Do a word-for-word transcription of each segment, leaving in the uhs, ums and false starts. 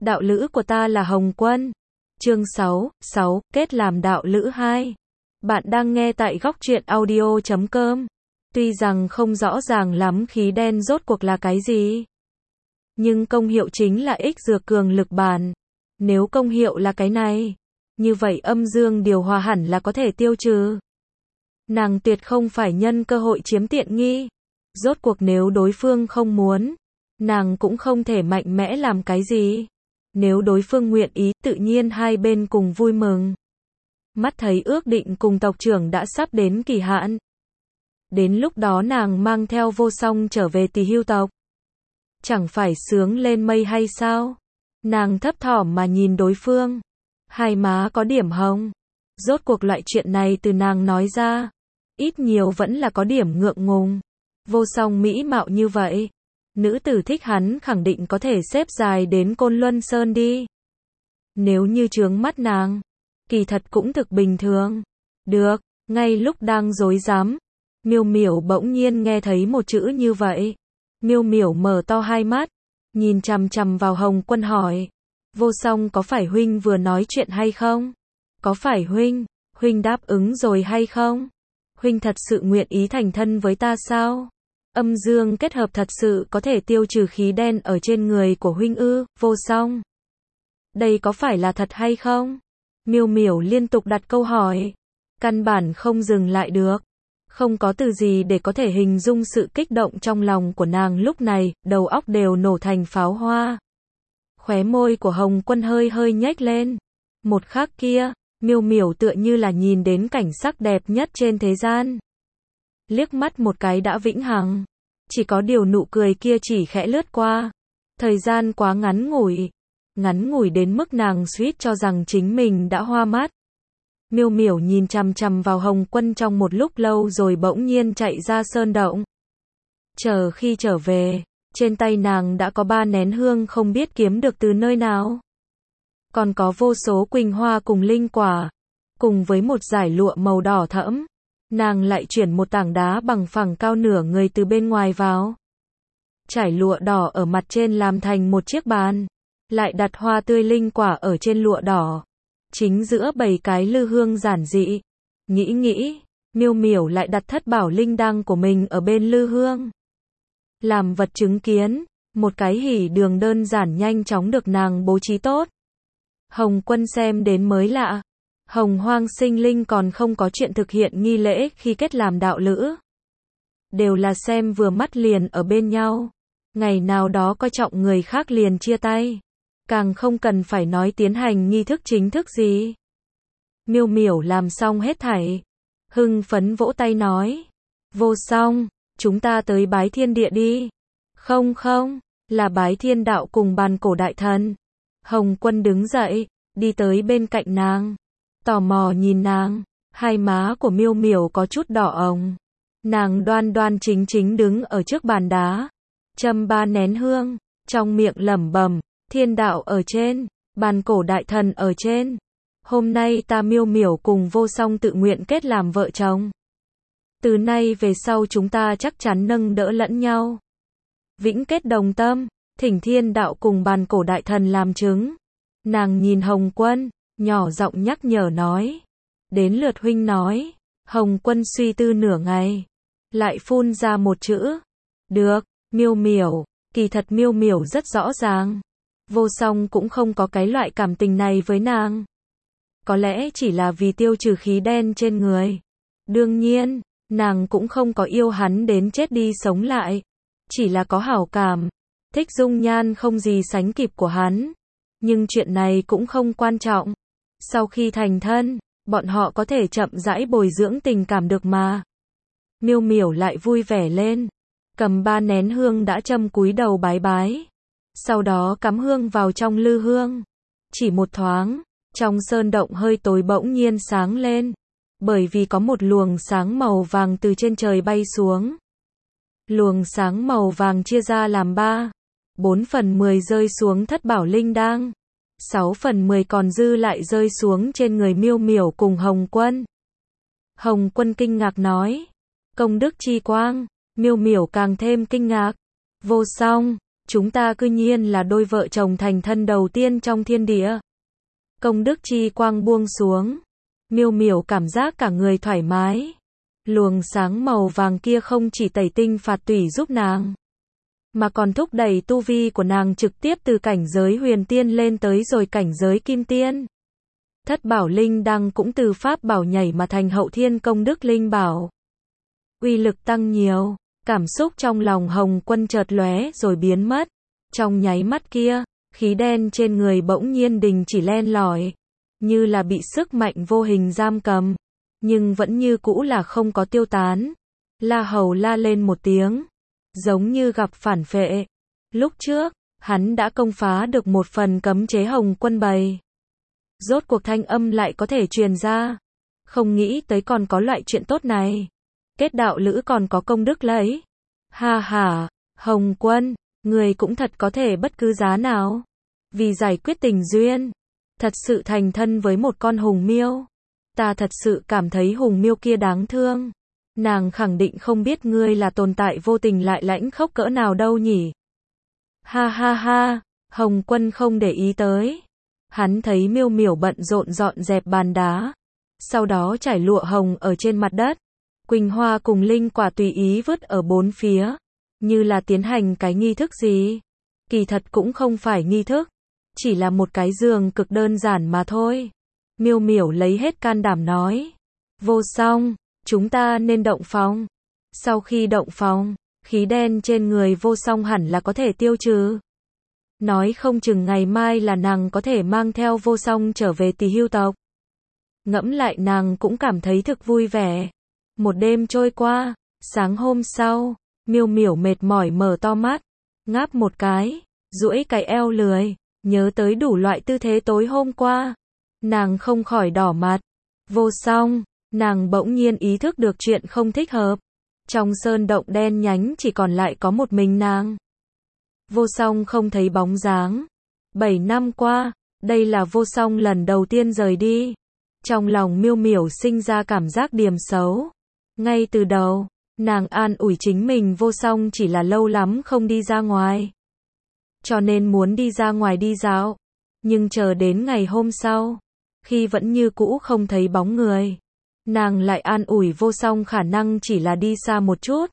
đạo lữ của ta là Hồng Quân. Chương sáu, sáu, kết làm đạo lữ hai. Bạn đang nghe tại góc truyện audio chấm com. Tuy rằng không rõ ràng lắm khí đen rốt cuộc là cái gì, nhưng công hiệu chính là ích dược cường lực bản. Nếu công hiệu là cái này, như vậy âm dương điều hòa hẳn là có thể tiêu trừ. Nàng tuyệt không phải nhân cơ hội chiếm tiện nghi. Rốt cuộc nếu đối phương không muốn, nàng cũng không thể mạnh mẽ làm cái gì. Nếu đối phương nguyện ý, tự nhiên hai bên cùng vui mừng. Mắt thấy ước định cùng tộc trưởng đã sắp đến kỳ hạn. Đến lúc đó nàng mang theo Vô Song trở về Tỳ Hưu tộc. Chẳng phải sướng lên mây hay sao? Nàng thấp thỏm mà nhìn đối phương. Hai má có điểm hồng. Rốt cuộc loại chuyện này từ nàng nói ra, ít nhiều vẫn là có điểm ngượng ngùng. Vô Song mỹ mạo như vậy, nữ tử thích hắn khẳng định có thể xếp dài đến Côn Luân Sơn đi. Nếu như chướng mắt nàng, kỳ thật cũng thực bình thường. Được, ngay lúc đang rối rắm, Miêu Miểu bỗng nhiên nghe thấy một chữ như vậy. Miêu Miểu mở to hai mắt, nhìn chằm chằm vào Hồng Quân hỏi: Vô Song, có phải huynh vừa nói chuyện hay không? Có phải huynh, huynh đáp ứng rồi hay không? Huynh thật sự nguyện ý thành thân với ta sao? Âm dương kết hợp thật sự có thể tiêu trừ khí đen ở trên người của huynh ư? Vô Song, đây có phải là thật hay không? Miêu Miểu liên tục đặt câu hỏi, căn bản không dừng lại được. Không có từ gì để có thể hình dung sự kích động trong lòng của nàng lúc này, đầu óc đều nổ thành pháo hoa. Khóe môi của Hồng Quân hơi hơi nhếch lên. Một khắc kia, Miêu Miểu tựa như là nhìn đến cảnh sắc đẹp nhất trên thế gian. Liếc mắt một cái đã vĩnh hằng. Chỉ có điều nụ cười kia chỉ khẽ lướt qua. Thời gian quá ngắn ngủi. Ngắn ngủi đến mức nàng suýt cho rằng chính mình đã hoa mắt. Miêu Miểu nhìn chằm chằm vào Hồng Quân trong một lúc lâu rồi bỗng nhiên chạy ra sơn động. Chờ khi trở về, trên tay nàng đã có ba nén hương không biết kiếm được từ nơi nào. Còn có vô số quỳnh hoa cùng linh quả, cùng với một dải lụa màu đỏ thẫm. Nàng lại chuyển một tảng đá bằng phẳng cao nửa người từ bên ngoài vào. Trải lụa đỏ ở mặt trên làm thành một chiếc bàn. Lại đặt hoa tươi linh quả ở trên lụa đỏ. Chính giữa bảy cái lư hương giản dị. Nghĩ nghĩ, Miêu Miểu lại đặt thất bảo linh đăng của mình ở bên lư hương. Làm vật chứng kiến, một cái hỉ đường đơn giản nhanh chóng được nàng bố trí tốt. Hồng Quân xem đến mới lạ. Hồng Hoang sinh linh còn không có chuyện thực hiện nghi lễ khi kết làm đạo lữ. Đều là xem vừa mắt liền ở bên nhau. Ngày nào đó coi trọng người khác liền chia tay. Càng không cần phải nói tiến hành nghi thức chính thức gì. Miêu Miểu làm xong hết thảy, hưng phấn vỗ tay nói: Vô Song, chúng ta tới bái thiên địa đi. Không không, là bái thiên đạo cùng bàn cổ đại thần. Hồng Quân đứng dậy, đi tới bên cạnh nàng, tò mò nhìn nàng. Hai má của Miêu Miểu có chút đỏ ửng. Nàng đoan đoan chính chính đứng ở trước bàn đá, châm ba nén hương, trong miệng lẩm bẩm: Thiên đạo ở trên, bàn cổ đại thần ở trên. Hôm nay ta Miêu Miểu cùng Vô Song tự nguyện kết làm vợ chồng. Từ nay về sau chúng ta chắc chắn nâng đỡ lẫn nhau. Vĩnh kết đồng tâm, thỉnh thiên đạo cùng bàn cổ đại thần làm chứng. Nàng nhìn Hồng Quân, nhỏ giọng nhắc nhở nói. Đến lượt huynh nói. Hồng Quân suy tư nửa ngày, lại phun ra một chữ: Được. Miêu Miểu, kỳ thật Miêu Miểu rất rõ ràng. Vô Song cũng không có cái loại cảm tình này với nàng. Có lẽ chỉ là vì tiêu trừ khí đen trên người. Đương nhiên, nàng cũng không có yêu hắn đến chết đi sống lại. Chỉ là có hảo cảm, thích dung nhan không gì sánh kịp của hắn. Nhưng chuyện này cũng không quan trọng. Sau khi thành thân, bọn họ có thể chậm rãi bồi dưỡng tình cảm được mà. Miêu Miểu lại vui vẻ lên, cầm ba nén hương đã châm cúi đầu bái bái. Sau đó cắm hương vào trong lư hương. Chỉ một thoáng, trong sơn động hơi tối bỗng nhiên sáng lên. Bởi vì có một luồng sáng màu vàng từ trên trời bay xuống. Luồng sáng màu vàng chia ra làm ba. Bốn phần mười rơi xuống thất bảo linh đăng. Sáu phần mười còn dư lại rơi xuống trên người Miêu Miểu cùng Hồng Quân. Hồng Quân kinh ngạc nói: Công đức chi quang. Miêu Miểu càng thêm kinh ngạc. Vô Song, chúng ta cư nhiên là đôi vợ chồng thành thân đầu tiên trong thiên địa. Công đức chi quang buông xuống. Miêu miểu cảm giác cả người thoải mái. Luồng sáng màu vàng kia không chỉ tẩy tinh phạt tủy giúp nàng, mà còn thúc đẩy tu vi của nàng trực tiếp từ cảnh giới huyền tiên lên tới rồi cảnh giới kim tiên. Thất bảo linh đăng cũng từ pháp bảo nhảy mà thành hậu thiên công đức linh bảo. Uy lực tăng nhiều, cảm xúc trong lòng Hồng Quân chợt lóe rồi biến mất. Trong nháy mắt kia, khí đen trên người bỗng nhiên đình chỉ len lỏi, như là bị sức mạnh vô hình giam cầm, nhưng vẫn như cũ là không có tiêu tán. La Hầu la lên một tiếng, giống như gặp phản vệ. Lúc trước, hắn đã công phá được một phần cấm chế Hồng Quân bày. Rốt cuộc thanh âm lại có thể truyền ra. Không nghĩ tới còn có loại chuyện tốt này. Kết đạo lữ còn có công đức lấy. Ha ha, Hồng Quân, người cũng thật có thể bất cứ giá nào. Vì giải quyết tình duyên, thật sự thành thân với một con hùng miêu. Ta thật sự cảm thấy hùng miêu kia đáng thương. Nàng khẳng định không biết ngươi là tồn tại vô tình lại lãnh khốc cỡ nào đâu nhỉ. Ha ha ha, Hồng Quân không để ý tới. Hắn thấy miêu miểu bận rộn dọn dẹp bàn đá. Sau đó trải lụa hồng ở trên mặt đất. Quỳnh hoa cùng linh quả tùy ý vứt ở bốn phía. Như là tiến hành cái nghi thức gì. Kỳ thật cũng không phải nghi thức. Chỉ là một cái giường cực đơn giản mà thôi. Miêu miểu lấy hết can đảm nói. Vô song, chúng ta nên động phòng. Sau khi động phòng, khí đen trên người vô song hẳn là có thể tiêu trừ. Nói không chừng ngày mai là nàng có thể mang theo vô song trở về Tỳ Hưu tộc. Ngẫm lại nàng cũng cảm thấy thực vui vẻ. Một đêm trôi qua, sáng hôm sau, miêu miểu mệt mỏi mở to mắt, ngáp một cái, duỗi cái eo lười, nhớ tới đủ loại tư thế tối hôm qua. Nàng không khỏi đỏ mặt. Vô song, nàng bỗng nhiên ý thức được chuyện không thích hợp. Trong sơn động đen nhánh chỉ còn lại có một mình nàng. Vô song không thấy bóng dáng. Bảy năm qua, đây là vô song lần đầu tiên rời đi. Trong lòng miêu miểu sinh ra cảm giác điềm xấu. Ngay từ đầu, nàng an ủi chính mình vô song chỉ là lâu lắm không đi ra ngoài. Cho nên muốn đi ra ngoài đi dạo. Nhưng chờ đến ngày hôm sau, khi vẫn như cũ không thấy bóng người, nàng lại an ủi vô song khả năng chỉ là đi xa một chút.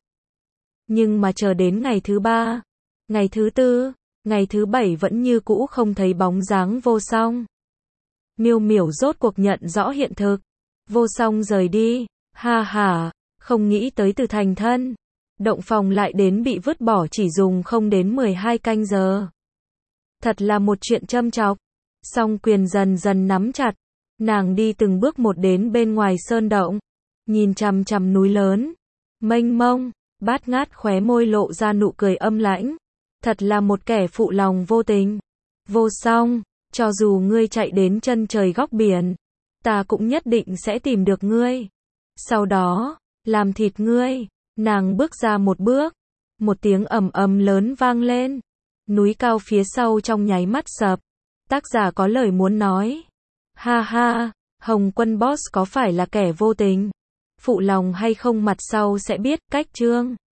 Nhưng mà chờ đến ngày thứ ba, ngày thứ tư, ngày thứ bảy vẫn như cũ không thấy bóng dáng vô song. Miêu miểu rốt cuộc nhận rõ hiện thực. Vô song rời đi. Ha ha, không nghĩ tới từ thành thân, động phòng lại đến bị vứt bỏ chỉ dùng không đến mười hai canh giờ. Thật là một chuyện châm chọc. Song quyền dần dần nắm chặt. Nàng đi từng bước một đến bên ngoài sơn động. Nhìn chằm chằm núi lớn. Mênh mông, bát ngát khóe môi lộ ra nụ cười âm lãnh. Thật là một kẻ phụ lòng vô tình. Vô song, cho dù ngươi chạy đến chân trời góc biển, ta cũng nhất định sẽ tìm được ngươi. Sau đó, làm thịt ngươi. Nàng bước ra một bước. Một tiếng ầm ầm lớn vang lên. Núi cao phía sau trong nháy mắt sập. Tác giả có lời muốn nói. Ha ha, Hồng Quân boss có phải là kẻ vô tình? Phụ lòng hay không mặt sau sẽ biết. Cách chương